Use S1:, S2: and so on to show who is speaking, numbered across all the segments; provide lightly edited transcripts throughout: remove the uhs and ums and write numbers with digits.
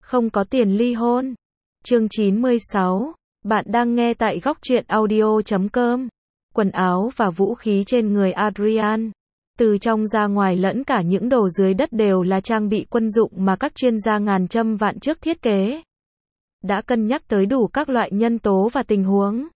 S1: Không có tiền ly hôn. Chương 96. Bạn đang nghe tại góc truyện audio.com. Quần áo và vũ khí trên người Adrian, từ trong ra ngoài lẫn cả những đồ dưới đất đều là trang bị quân dụng mà các chuyên gia ngàn châm vạn trước thiết kế. Đã cân nhắc tới đủ các loại nhân tố và tình huống.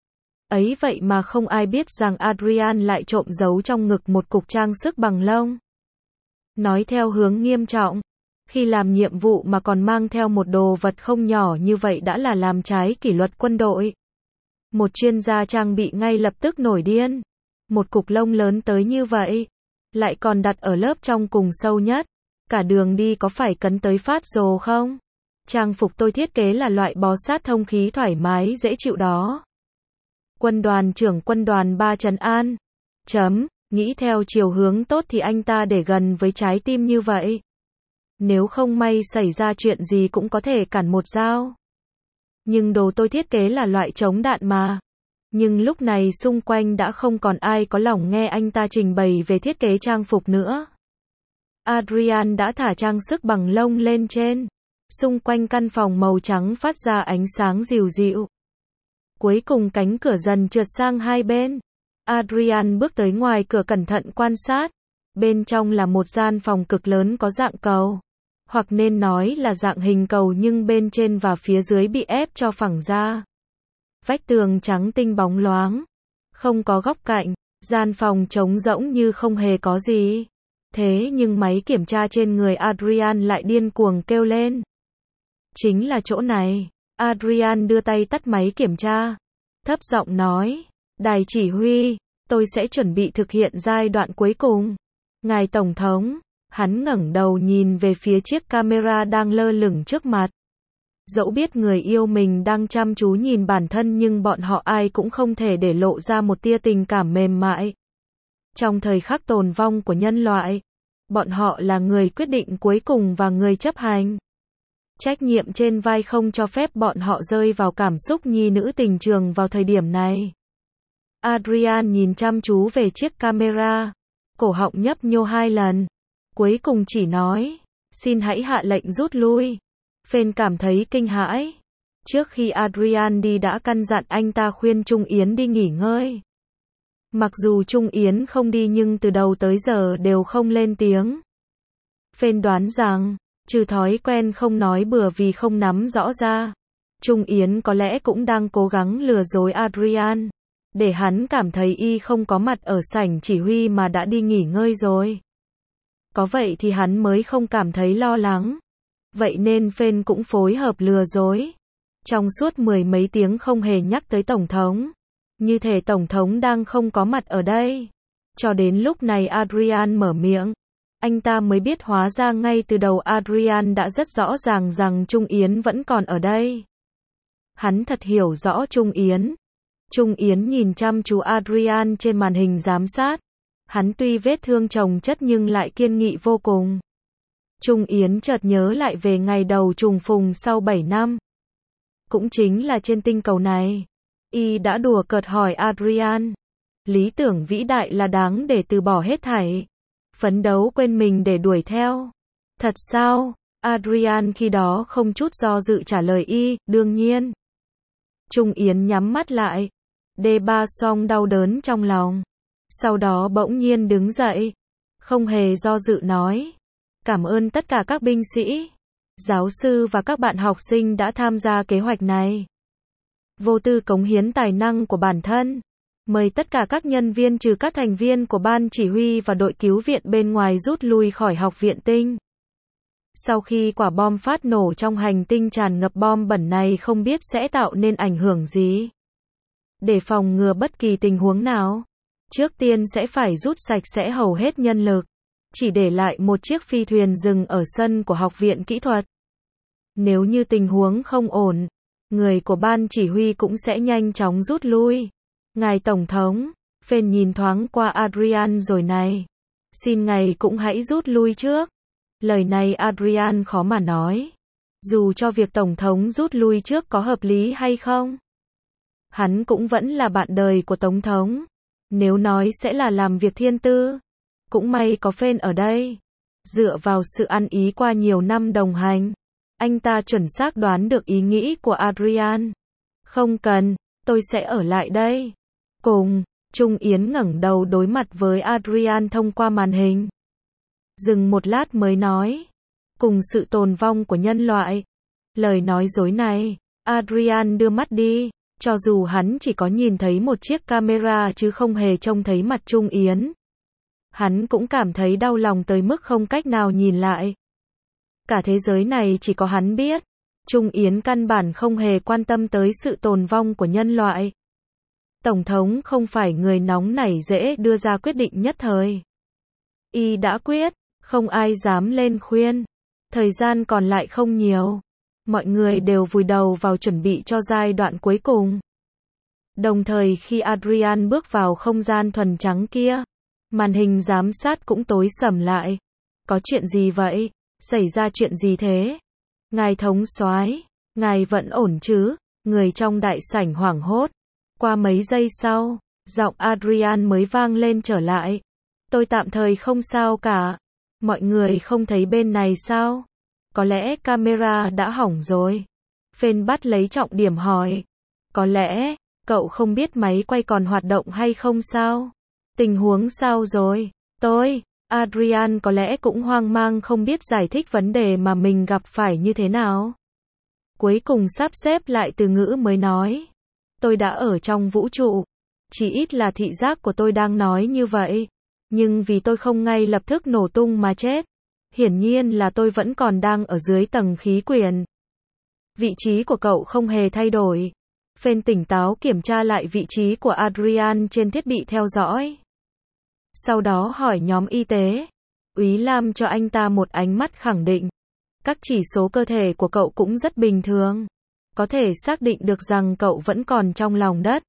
S1: Ấy vậy mà không ai biết rằng Adrian lại trộm giấu trong ngực một cục trang sức bằng lông. Nói theo hướng nghiêm trọng, khi làm nhiệm vụ mà còn mang theo một đồ vật không nhỏ như vậy đã là làm trái kỷ luật quân đội. Một chuyên gia trang bị ngay lập tức nổi điên. Một cục lông lớn tới như vậy, lại còn đặt ở lớp trong cùng sâu nhất. Cả đường đi có phải cấn tới phát rồ không? Trang phục tôi thiết kế là loại bó sát thông khí thoải mái dễ chịu đó. Quân đoàn trưởng quân đoàn 3 trấn an. Nghĩ theo chiều hướng tốt thì anh ta để gần với trái tim như vậy. Nếu không may xảy ra chuyện gì cũng có thể cản một dao. Nhưng đồ tôi thiết kế là loại chống đạn mà. Nhưng lúc này xung quanh đã không còn ai có lòng nghe anh ta trình bày về thiết kế trang phục nữa. Adrian đã thả trang sức bằng lông lên trên. Xung quanh căn phòng màu trắng phát ra ánh sáng dịu dịu. Cuối cùng cánh cửa dần trượt sang hai bên. Adrian bước tới ngoài cửa cẩn thận quan sát. Bên trong là một gian phòng cực lớn có dạng cầu. Hoặc nên nói là dạng hình cầu nhưng bên trên và phía dưới bị ép cho phẳng ra. Vách tường trắng tinh bóng loáng. Không có góc cạnh. Gian phòng trống rỗng như không hề có gì. Thế nhưng máy kiểm tra trên người Adrian lại điên cuồng kêu lên. Chính là chỗ này. Adrian đưa tay tắt máy kiểm tra. Thấp giọng nói. Đài chỉ huy, tôi sẽ chuẩn bị thực hiện giai đoạn cuối cùng. Ngài Tổng thống. Hắn ngẩng đầu nhìn về phía chiếc camera đang lơ lửng trước mặt. Dẫu biết người yêu mình đang chăm chú nhìn bản thân nhưng bọn họ ai cũng không thể để lộ ra một tia tình cảm mềm mại. Trong thời khắc tồn vong của nhân loại, bọn họ là người quyết định cuối cùng và người chấp hành. Trách nhiệm trên vai không cho phép bọn họ rơi vào cảm xúc nhi nữ tình trường vào thời điểm này. Adrian nhìn chăm chú về chiếc camera, cổ họng nhấp nhô 2 lần. Cuối cùng chỉ nói, xin hãy hạ lệnh rút lui. Phên cảm thấy kinh hãi. Trước khi Adrian đi đã căn dặn anh ta khuyên Trung Yến đi nghỉ ngơi. Mặc dù Trung Yến không đi nhưng từ đầu tới giờ đều không lên tiếng. Phên đoán rằng, trừ thói quen không nói bừa vì không nắm rõ ra, Trung Yến có lẽ cũng đang cố gắng lừa dối Adrian, để hắn cảm thấy y không có mặt ở sảnh chỉ huy mà đã đi nghỉ ngơi rồi. Có vậy thì hắn mới không cảm thấy lo lắng. Vậy nên Phên cũng phối hợp lừa dối. Trong suốt 10 mấy tiếng không hề nhắc tới Tổng thống. Như thể Tổng thống đang không có mặt ở đây. Cho đến lúc này Adrian mở miệng. Anh ta mới biết hóa ra ngay từ đầu Adrian đã rất rõ ràng rằng Trung Yến vẫn còn ở đây. Hắn thật hiểu rõ Trung Yến. Trung Yến nhìn chăm chú Adrian trên màn hình giám sát. Hắn tuy vết thương chồng chất nhưng lại kiên nghị vô cùng. Trung Yến chợt nhớ lại về ngày đầu trùng phùng sau 7 năm. Cũng chính là trên tinh cầu này. Y đã đùa cợt hỏi Adrian. Lý tưởng vĩ đại là đáng để từ bỏ hết thảy. Phấn đấu quên mình để đuổi theo. Thật sao? Adrian khi đó không chút do dự trả lời y, đương nhiên. Trung Yến nhắm mắt lại. D3 song đau đớn trong lòng. Sau đó bỗng nhiên đứng dậy. Không hề do dự nói. Cảm ơn tất cả các binh sĩ, giáo sư và các bạn học sinh đã tham gia kế hoạch này. Vô tư cống hiến tài năng của bản thân. Mời tất cả các nhân viên trừ các thành viên của ban chỉ huy và đội cứu viện bên ngoài rút lui khỏi học viện tinh. Sau khi quả bom phát nổ trong hành tinh tràn ngập bom bẩn này không biết sẽ tạo nên ảnh hưởng gì. Để phòng ngừa bất kỳ tình huống nào, trước tiên sẽ phải rút sạch sẽ hầu hết nhân lực. Chỉ để lại một chiếc phi thuyền dừng ở sân của học viện kỹ thuật. Nếu như tình huống không ổn, người của ban chỉ huy cũng sẽ nhanh chóng rút lui. Ngài Tổng thống, Phên nhìn thoáng qua Adrian rồi này. Xin ngài cũng hãy rút lui trước. Lời này Adrian khó mà nói. Dù cho việc Tổng thống rút lui trước có hợp lý hay không. Hắn cũng vẫn là bạn đời của Tổng thống. Nếu nói sẽ là làm việc thiên tư. Cũng may có Phên ở đây. Dựa vào sự ăn ý qua nhiều năm đồng hành, Anh ta chuẩn xác đoán được ý nghĩ của Adrian. Không cần, tôi sẽ ở lại đây. Cùng, Trung Yến ngẩng đầu đối mặt với Adrian thông qua màn hình. Dừng một lát mới nói. Cùng sự tồn vong của nhân loại. Lời nói dối này, Adrian đưa mắt đi. Cho dù hắn chỉ có nhìn thấy một chiếc camera chứ không hề trông thấy mặt Trung Yến. Hắn cũng cảm thấy đau lòng tới mức không cách nào nhìn lại. Cả thế giới này chỉ có hắn biết. Trung Yến căn bản không hề quan tâm tới sự tồn vong của nhân loại. Tổng thống không phải người nóng nảy dễ đưa ra quyết định nhất thời. Y đã quyết, không ai dám lên khuyên. Thời gian còn lại không nhiều. Mọi người đều vùi đầu vào chuẩn bị cho giai đoạn cuối cùng. Đồng thời khi Adrian bước vào không gian thuần trắng kia, màn hình giám sát cũng tối sầm lại. Có chuyện gì vậy? Xảy ra chuyện gì thế? Ngài thống soái, ngài vẫn ổn chứ? Người trong đại sảnh hoảng hốt. Qua mấy giây sau, giọng Adrian mới vang lên trở lại. Tôi tạm thời không sao cả. Mọi người không thấy bên này sao? Có lẽ camera đã hỏng rồi. Phên bắt lấy trọng điểm hỏi. Có lẽ, cậu không biết máy quay còn hoạt động hay không sao? Tình huống sao rồi? Adrian có lẽ cũng hoang mang không biết giải thích vấn đề mà mình gặp phải như thế nào. Cuối cùng sắp xếp lại từ ngữ mới nói. Tôi đã ở trong vũ trụ. Chỉ ít là thị giác của tôi đang nói như vậy. Nhưng vì tôi không ngay lập tức nổ tung mà chết. Hiển nhiên là tôi vẫn còn đang ở dưới tầng khí quyển. Vị trí của cậu không hề thay đổi. Phên tỉnh táo kiểm tra lại vị trí của Adrian trên thiết bị theo dõi. Sau đó hỏi nhóm y tế. Úy Lam cho anh ta một ánh mắt khẳng định. Các chỉ số cơ thể của cậu cũng rất bình thường. Có thể xác định được rằng cậu vẫn còn trong lòng đất.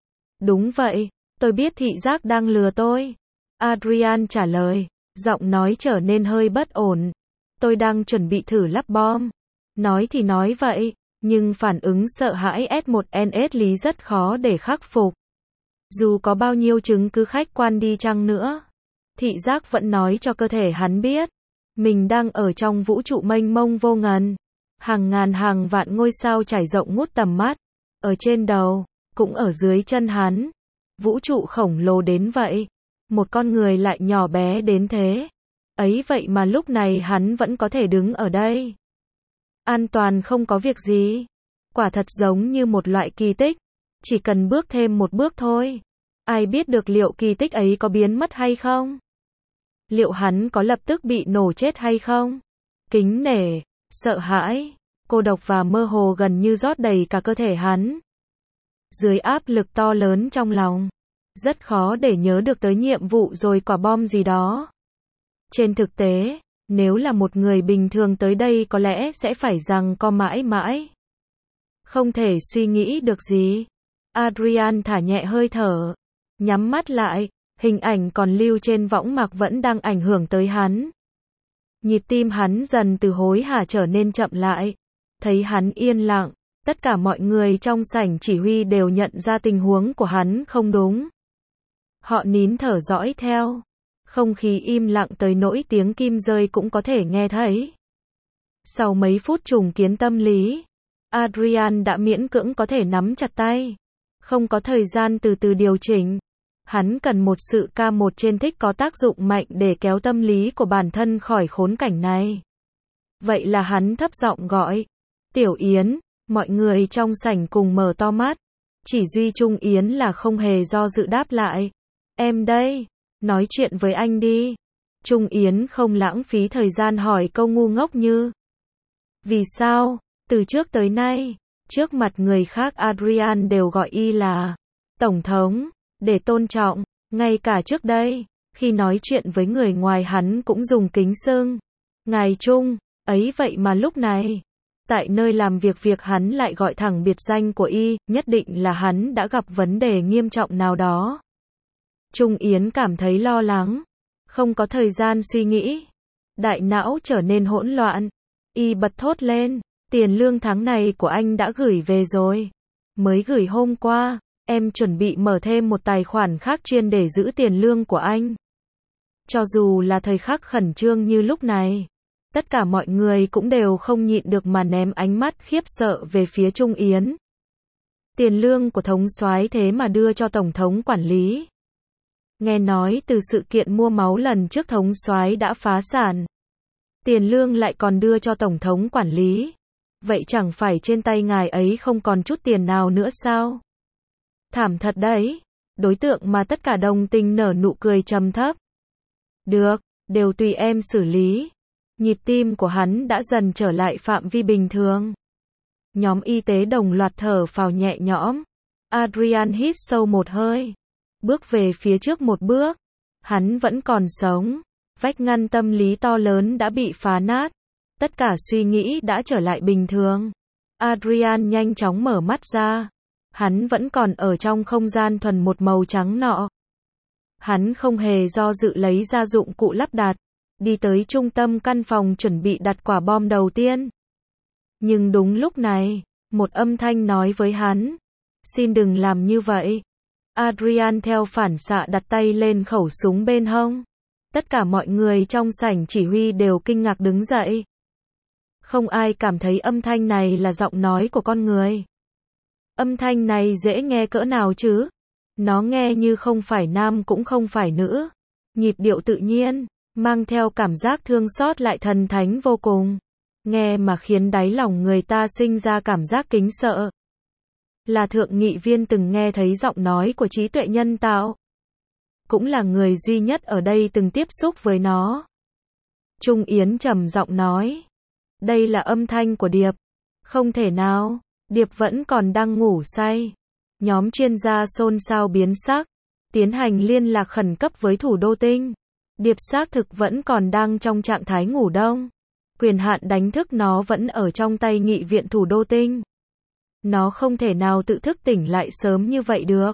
S1: Đúng vậy, tôi biết thị giác đang lừa tôi. Adrian trả lời, giọng nói trở nên hơi bất ổn. Tôi đang chuẩn bị thử lắp bom. Nói thì nói vậy, nhưng phản ứng sợ hãi S1NS lý rất khó để khắc phục. Dù có bao nhiêu chứng cứ khách quan đi chăng nữa, thị giác vẫn nói cho cơ thể hắn biết. Mình đang ở trong vũ trụ mênh mông vô ngần. Hàng ngàn hàng vạn ngôi sao trải rộng ngút tầm mắt. Ở trên đầu, cũng ở dưới chân hắn. Vũ trụ khổng lồ đến vậy. Một con người lại nhỏ bé đến thế. Ấy vậy mà lúc này hắn vẫn có thể đứng ở đây. An toàn không có việc gì. Quả thật giống như một loại kỳ tích. Chỉ cần bước thêm một bước thôi. Ai biết được liệu kỳ tích ấy có biến mất hay không? Liệu hắn có lập tức bị nổ chết hay không? Kính nể, sợ hãi, cô độc và mơ hồ gần như rót đầy cả cơ thể hắn. Dưới áp lực to lớn trong lòng, rất khó để nhớ được tới nhiệm vụ rồi quả bom gì đó. Trên thực tế, nếu là một người bình thường tới đây có lẽ sẽ phải giằng co mãi mãi. Không thể suy nghĩ được gì. Adrian thả nhẹ hơi thở, nhắm mắt lại, hình ảnh còn lưu trên võng mạc vẫn đang ảnh hưởng tới hắn. Nhịp tim hắn dần từ hối hả trở nên chậm lại. Thấy hắn yên lặng, tất cả mọi người trong sảnh chỉ huy đều nhận ra tình huống của hắn không đúng. Họ nín thở dõi theo. Không khí im lặng tới nỗi tiếng kim rơi cũng có thể nghe thấy. Sau mấy phút trùng kiến tâm lý, Adrian đã miễn cưỡng có thể nắm chặt tay. Không có thời gian từ từ điều chỉnh. Hắn cần một sự K1 trên thích có tác dụng mạnh để kéo tâm lý của bản thân khỏi khốn cảnh này. Vậy là hắn thấp giọng gọi. Tiểu Yến, mọi người trong sảnh cùng mở to mắt. Chỉ duy Trung Yến là không hề do dự đáp lại. Em đây, nói chuyện với anh đi. Trung Yến không lãng phí thời gian hỏi câu ngu ngốc như. Vì sao, từ trước tới nay, trước mặt người khác Adrian đều gọi y là Tổng thống. Để tôn trọng, ngay cả trước đây, khi nói chuyện với người ngoài hắn cũng dùng kính xưng. Ngài Trung, ấy vậy mà lúc này, tại nơi làm việc hắn lại gọi thẳng biệt danh của y, nhất định là hắn đã gặp vấn đề nghiêm trọng nào đó. Trung Yến cảm thấy lo lắng, không có thời gian suy nghĩ. Đại não trở nên hỗn loạn. Y bật thốt lên, tiền lương tháng này của anh đã gửi về rồi. Mới gửi hôm qua. Em chuẩn bị mở thêm một tài khoản khác chuyên để giữ tiền lương của anh. Cho dù là thời khắc khẩn trương như lúc này, Tất cả mọi người cũng đều không nhịn được mà ném ánh mắt khiếp sợ về phía Trung Yến. Tiền lương của thống soái thế mà đưa cho tổng thống quản lý. Nghe nói từ sự kiện mua máu lần trước thống soái đã phá sản. Tiền lương lại còn đưa cho tổng thống quản lý. Vậy chẳng phải trên tay ngài ấy không còn chút tiền nào nữa sao? Thảm thật đấy. Đối tượng mà tất cả đồng tình nở nụ cười trầm thấp. Được, đều tùy em xử lý. Nhịp tim của hắn đã dần trở lại phạm vi bình thường. Nhóm y tế đồng loạt thở phào nhẹ nhõm. Adrian hít sâu một hơi. Bước về phía trước một bước. Hắn vẫn còn sống. Vách ngăn tâm lý to lớn đã bị phá nát. Tất cả suy nghĩ đã trở lại bình thường. Adrian nhanh chóng mở mắt ra. Hắn vẫn còn ở trong không gian thuần một màu trắng nọ. Hắn không hề do dự lấy ra dụng cụ lắp đặt. Đi tới trung tâm căn phòng chuẩn bị đặt quả bom đầu tiên. Nhưng đúng lúc này, một âm thanh nói với hắn. Xin đừng làm như vậy. Adrian theo phản xạ đặt tay lên khẩu súng bên hông. Tất cả mọi người trong sảnh chỉ huy đều kinh ngạc đứng dậy. Không ai cảm thấy âm thanh này là giọng nói của con người. Âm thanh này dễ nghe cỡ nào chứ? Nó nghe như không phải nam cũng không phải nữ. Nhịp điệu tự nhiên, mang theo cảm giác thương xót lại thần thánh vô cùng. Nghe mà khiến đáy lòng người ta sinh ra cảm giác kính sợ. Là thượng nghị viên từng nghe thấy giọng nói của trí tuệ nhân tạo. Cũng là người duy nhất ở đây từng tiếp xúc với nó. Trung Yến trầm giọng nói. Đây là âm thanh của Điệp. Không thể nào, Điệp vẫn còn đang ngủ say. Nhóm chuyên gia xôn xao biến sắc. Tiến hành liên lạc khẩn cấp với thủ đô Tinh. Điệp xác thực vẫn còn đang trong trạng thái ngủ đông. Quyền hạn đánh thức nó vẫn ở trong tay nghị viện thủ đô Tinh. Nó không thể nào tự thức tỉnh lại sớm như vậy được.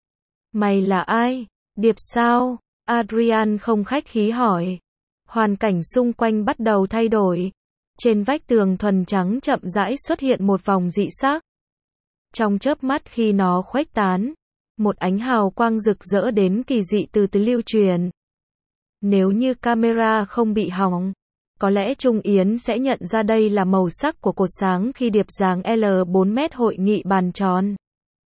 S1: Mày là ai? Điệp sao? Adrian không khách khí hỏi. Hoàn cảnh xung quanh bắt đầu thay đổi. Trên vách tường thuần trắng chậm rãi xuất hiện một vòng dị sắc. Trong chớp mắt khi nó khuếch tán, một ánh hào quang rực rỡ đến kỳ dị từ từ lưu truyền. Nếu như camera không bị hỏng, có lẽ Trung Yến sẽ nhận ra đây là màu sắc của cột sáng khi điệp dáng L4 m hội nghị bàn tròn.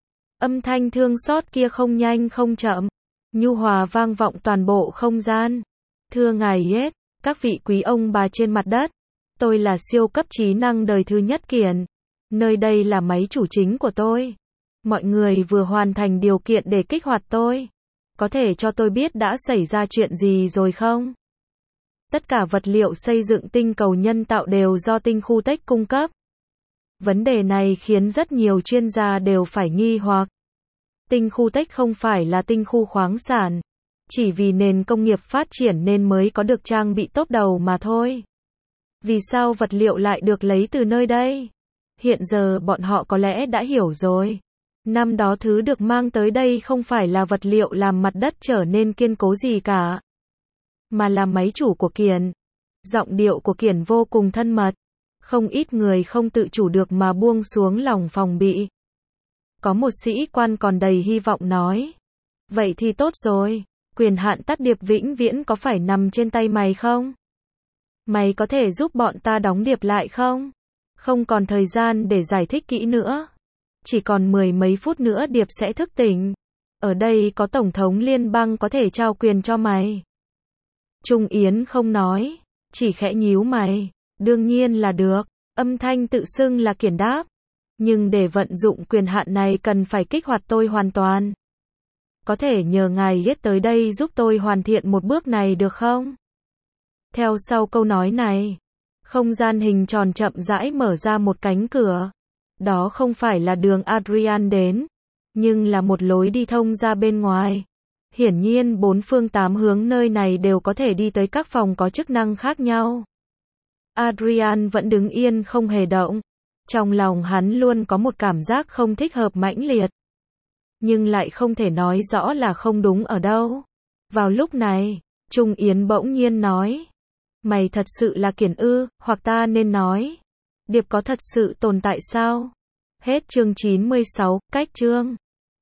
S1: Âm thanh thương xót kia không nhanh không chậm, nhu hòa vang vọng toàn bộ không gian. Thưa ngài Yết, các vị quý ông bà trên mặt đất, tôi là siêu cấp trí năng đời thứ nhất Kiền. Nơi đây là máy chủ chính của tôi. Mọi người vừa hoàn thành điều kiện để kích hoạt tôi. Có thể cho tôi biết đã xảy ra chuyện gì rồi không? Tất cả vật liệu xây dựng tinh cầu nhân tạo đều do tinh khu Tech cung cấp. Vấn đề này khiến rất nhiều chuyên gia đều phải nghi hoặc. Tinh khu Tech không phải là tinh khu khoáng sản. Chỉ vì nền công nghiệp phát triển nên mới có được trang bị tốt đầu mà thôi. Vì sao vật liệu lại được lấy từ nơi đây? Hiện giờ bọn họ có lẽ đã hiểu rồi. Năm đó thứ được mang tới đây không phải là vật liệu làm mặt đất trở nên kiên cố gì cả, mà là máy chủ của Kiền. Giọng điệu của Kiền vô cùng thân mật. Không ít người không tự chủ được mà buông xuống lòng phòng bị. Có một sĩ quan còn đầy hy vọng nói. Vậy thì tốt rồi. Quyền hạn tắt điệp vĩnh viễn có phải nằm trên tay mày không? Mày có thể giúp bọn ta đóng điệp lại không? Không còn thời gian để giải thích kỹ nữa. Chỉ còn 10 mấy phút nữa điệp sẽ thức tỉnh. Ở đây có Tổng thống liên bang có thể trao quyền cho mày. Trung Yến không nói, chỉ khẽ nhíu mày. Đương nhiên là được. Âm thanh tự xưng là Kiền đáp. Nhưng để vận dụng quyền hạn này cần phải kích hoạt tôi hoàn toàn. Có thể nhờ ngài Yết tới đây giúp tôi hoàn thiện một bước này được không? Theo sau câu nói này, không gian hình tròn chậm rãi mở ra một cánh cửa. Đó không phải là đường Adrian đến, nhưng là một lối đi thông ra bên ngoài. Hiển nhiên 4 phương 8 hướng nơi này đều có thể đi tới các phòng có chức năng khác nhau. Adrian vẫn đứng yên không hề động. Trong lòng hắn luôn có một cảm giác không thích hợp mãnh liệt. Nhưng lại không thể nói rõ là không đúng ở đâu. Vào lúc này, Trung Yến bỗng nhiên nói. Mày thật sự là Kiền ư, hoặc ta nên nói. Điệp có thật sự tồn tại sao? Hết chương 96, cách chương.